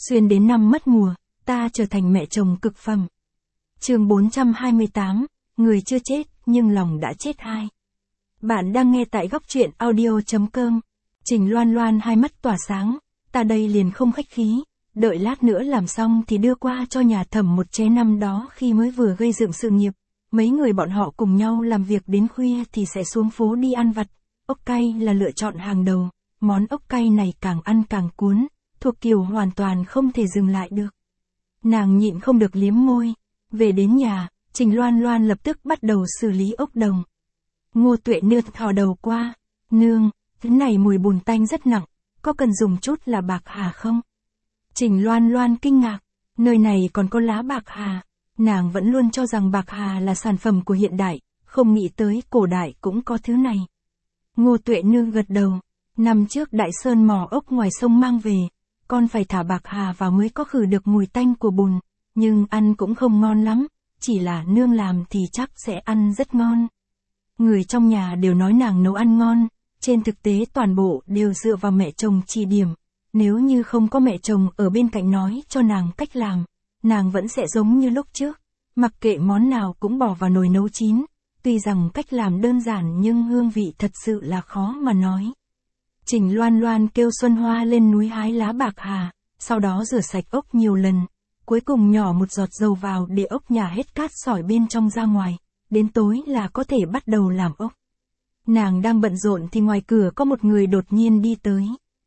Xuyên đến năm mất mùa, ta trở thành mẹ chồng cực phẩm. Chương 428, người chưa chết, nhưng lòng đã chết hai. Bạn đang nghe tại góc truyện audio.com. Trình Loan Loan hai mắt tỏa sáng, ta đây liền không khách khí, đợi lát nữa làm xong thì đưa qua cho nhà Thẩm một chén. Năm đó khi mới vừa gây dựng sự nghiệp, mấy người bọn họ cùng nhau làm việc đến khuya thì sẽ xuống phố đi ăn vặt. Ốc cay là lựa chọn hàng đầu, món ốc cay này càng ăn càng cuốn, thuộc kiểu hoàn toàn không thể dừng lại được. Nàng nhịn không được liếm môi. Về đến nhà, Trình Loan Loan lập tức bắt đầu xử lý ốc đồng. Ngô Tuệ Nương thò đầu qua. Nương, thứ này mùi bùn tanh rất nặng, có cần dùng chút là bạc hà không? Trình Loan Loan kinh ngạc, nơi này còn có lá bạc hà. Nàng vẫn luôn cho rằng bạc hà là sản phẩm của hiện đại, không nghĩ tới cổ đại cũng có thứ này. Ngô Tuệ Nương gật đầu. Năm trước Đại Sơn mò ốc ngoài sông mang về, con phải thả bạc hà vào mới có khử được mùi tanh của bùn, nhưng ăn cũng không ngon lắm, chỉ là nương làm thì chắc sẽ ăn rất ngon. Người trong nhà đều nói nàng nấu ăn ngon, trên thực tế toàn bộ đều dựa vào mẹ chồng chỉ điểm. Nếu như không có mẹ chồng ở bên cạnh nói cho nàng cách làm, nàng vẫn sẽ giống như lúc trước, mặc kệ món nào cũng bỏ vào nồi nấu chín. Tuy rằng cách làm đơn giản nhưng hương vị thật sự là khó mà nói. Trình Loan Loan kêu Xuân Hoa lên núi hái lá bạc hà, sau đó rửa sạch ốc nhiều lần, cuối cùng nhỏ một giọt dầu vào để ốc nhả hết cát sỏi bên trong ra ngoài, đến tối là có thể bắt đầu làm ốc. Nàng đang bận rộn thì ngoài cửa có một người đột nhiên đi tới.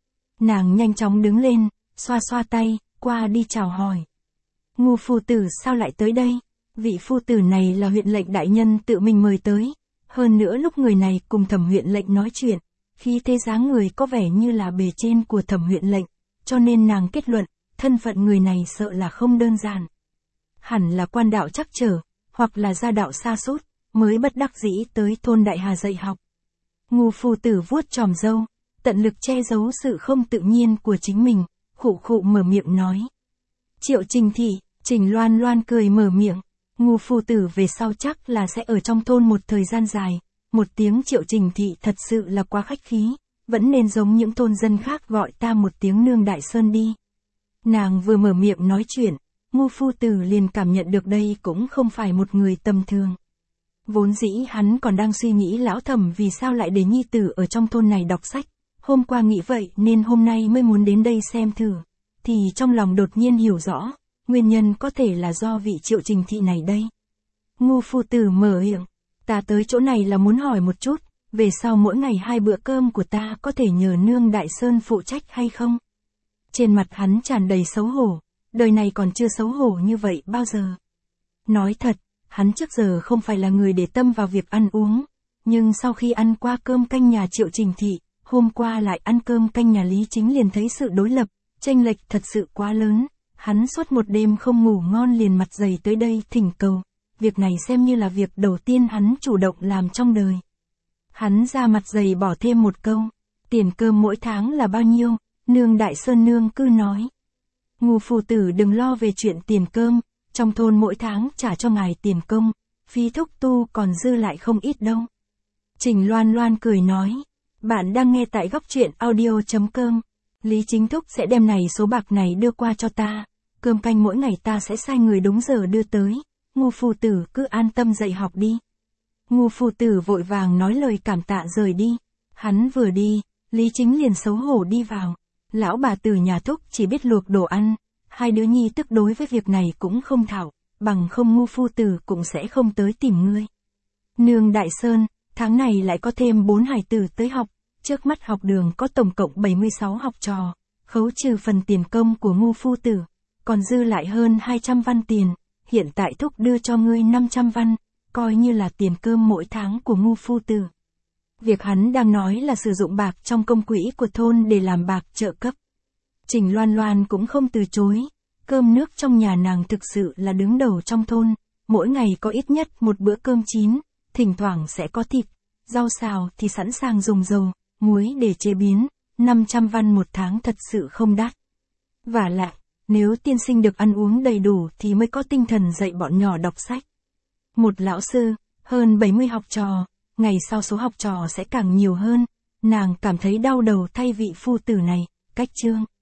Nàng nhanh chóng đứng lên, xoa xoa tay, qua đi chào hỏi. Ngô phu tử sao lại tới đây? Vị phu tử này là huyện lệnh đại nhân tự mình mời tới. Hơn nữa lúc người này cùng Thẩm huyện lệnh nói chuyện, khi thế dáng người có vẻ như là bề trên của Thẩm huyện lệnh, cho nên nàng kết luận, thân phận người này sợ là không đơn giản. Hẳn là quan đạo trắc trở, hoặc là gia đạo xa sút mới bất đắc dĩ tới thôn Đại Hà dạy học. Ngô phu tử vuốt chòm râu, tận lực che giấu sự không tự nhiên của chính mình, khụ khụ mở miệng nói. Triệu Trình thị. Trình Loan Loan cười mở miệng. Ngô phu tử về sau chắc là sẽ ở trong thôn một thời gian dài. Một tiếng Triệu Trình thị thật sự là quá khách khí, vẫn nên giống những thôn dân khác gọi ta một tiếng nương Đại Sơn đi. Nàng vừa mở miệng nói chuyện, Ngô phu tử liền cảm nhận được đây cũng không phải một người tầm thường. Vốn dĩ hắn còn đang suy nghĩ lão Thẩm vì sao lại để nhi tử ở trong thôn này đọc sách. Hôm qua nghĩ vậy nên hôm nay mới muốn đến đây xem thử, thì trong lòng đột nhiên hiểu rõ, nguyên nhân có thể là do vị Triệu Trình thị này đây. Ngô phu tử mở miệng, ta tới chỗ này là muốn hỏi một chút, về sau mỗi ngày 2 bữa cơm của ta có thể nhờ nương Đại Sơn phụ trách hay không? Trên mặt hắn tràn đầy xấu hổ, đời này còn chưa xấu hổ như vậy bao giờ. Nói thật, hắn trước giờ không phải là người để tâm vào việc ăn uống, nhưng sau khi ăn qua cơm canh nhà Triệu Trình thị, hôm qua lại ăn cơm canh nhà Lý Chính liền thấy sự đối lập, chênh lệch thật sự quá lớn. Hắn suốt một đêm không ngủ ngon liền mặt dày tới đây thỉnh cầu. Việc này xem như là việc đầu tiên hắn chủ động làm trong đời. Hắn ra mặt dày bỏ thêm một câu. Tiền cơm mỗi tháng là bao nhiêu? Nương Đại Sơn nương cứ nói. Ngô phu tử đừng lo về chuyện tiền cơm. Trong thôn mỗi tháng trả cho ngài tiền công. Phí thúc tu còn dư lại không ít đâu. Trình Loan Loan cười nói. Bạn đang nghe tại góc truyện audio.com. Lý Chính thúc sẽ đem này số bạc này đưa qua cho ta. Cơm canh mỗi ngày ta sẽ sai người đúng giờ đưa tới. Ngô phu tử cứ an tâm dạy học đi. Ngô phu tử vội vàng nói lời cảm tạ rời đi. Hắn vừa đi, Lý Chính liền xấu hổ đi vào. Lão bà tử nhà thúc chỉ biết luộc đồ ăn. Hai đứa nhi tức đối với việc này cũng không thảo, bằng không Ngô phu tử cũng sẽ không tới tìm ngươi. Nương Đại Sơn, tháng này lại có thêm 4 hài tử tới học. Trước mắt học đường có tổng cộng 76 học trò, khấu trừ phần tiền công của Ngô phu tử, còn dư lại hơn 200 văn tiền, hiện tại thúc đưa cho ngươi 500 văn, coi như là tiền cơm mỗi tháng của Ngô phu tử. Việc hắn đang nói là sử dụng bạc trong công quỹ của thôn để làm bạc trợ cấp. Trình Loan Loan cũng không từ chối, cơm nước trong nhà nàng thực sự là đứng đầu trong thôn, mỗi ngày có ít nhất một bữa cơm chín, thỉnh thoảng sẽ có thịt, rau xào thì sẵn sàng dùng dầu, muối để chế biến, 500 văn một tháng thật sự không đắt. Vả lại, nếu tiên sinh được ăn uống đầy đủ thì mới có tinh thần dạy bọn nhỏ đọc sách. Một lão sư, hơn 70 học trò, ngày sau số học trò sẽ càng nhiều hơn, nàng cảm thấy đau đầu thay vị phu tử này, cách chương.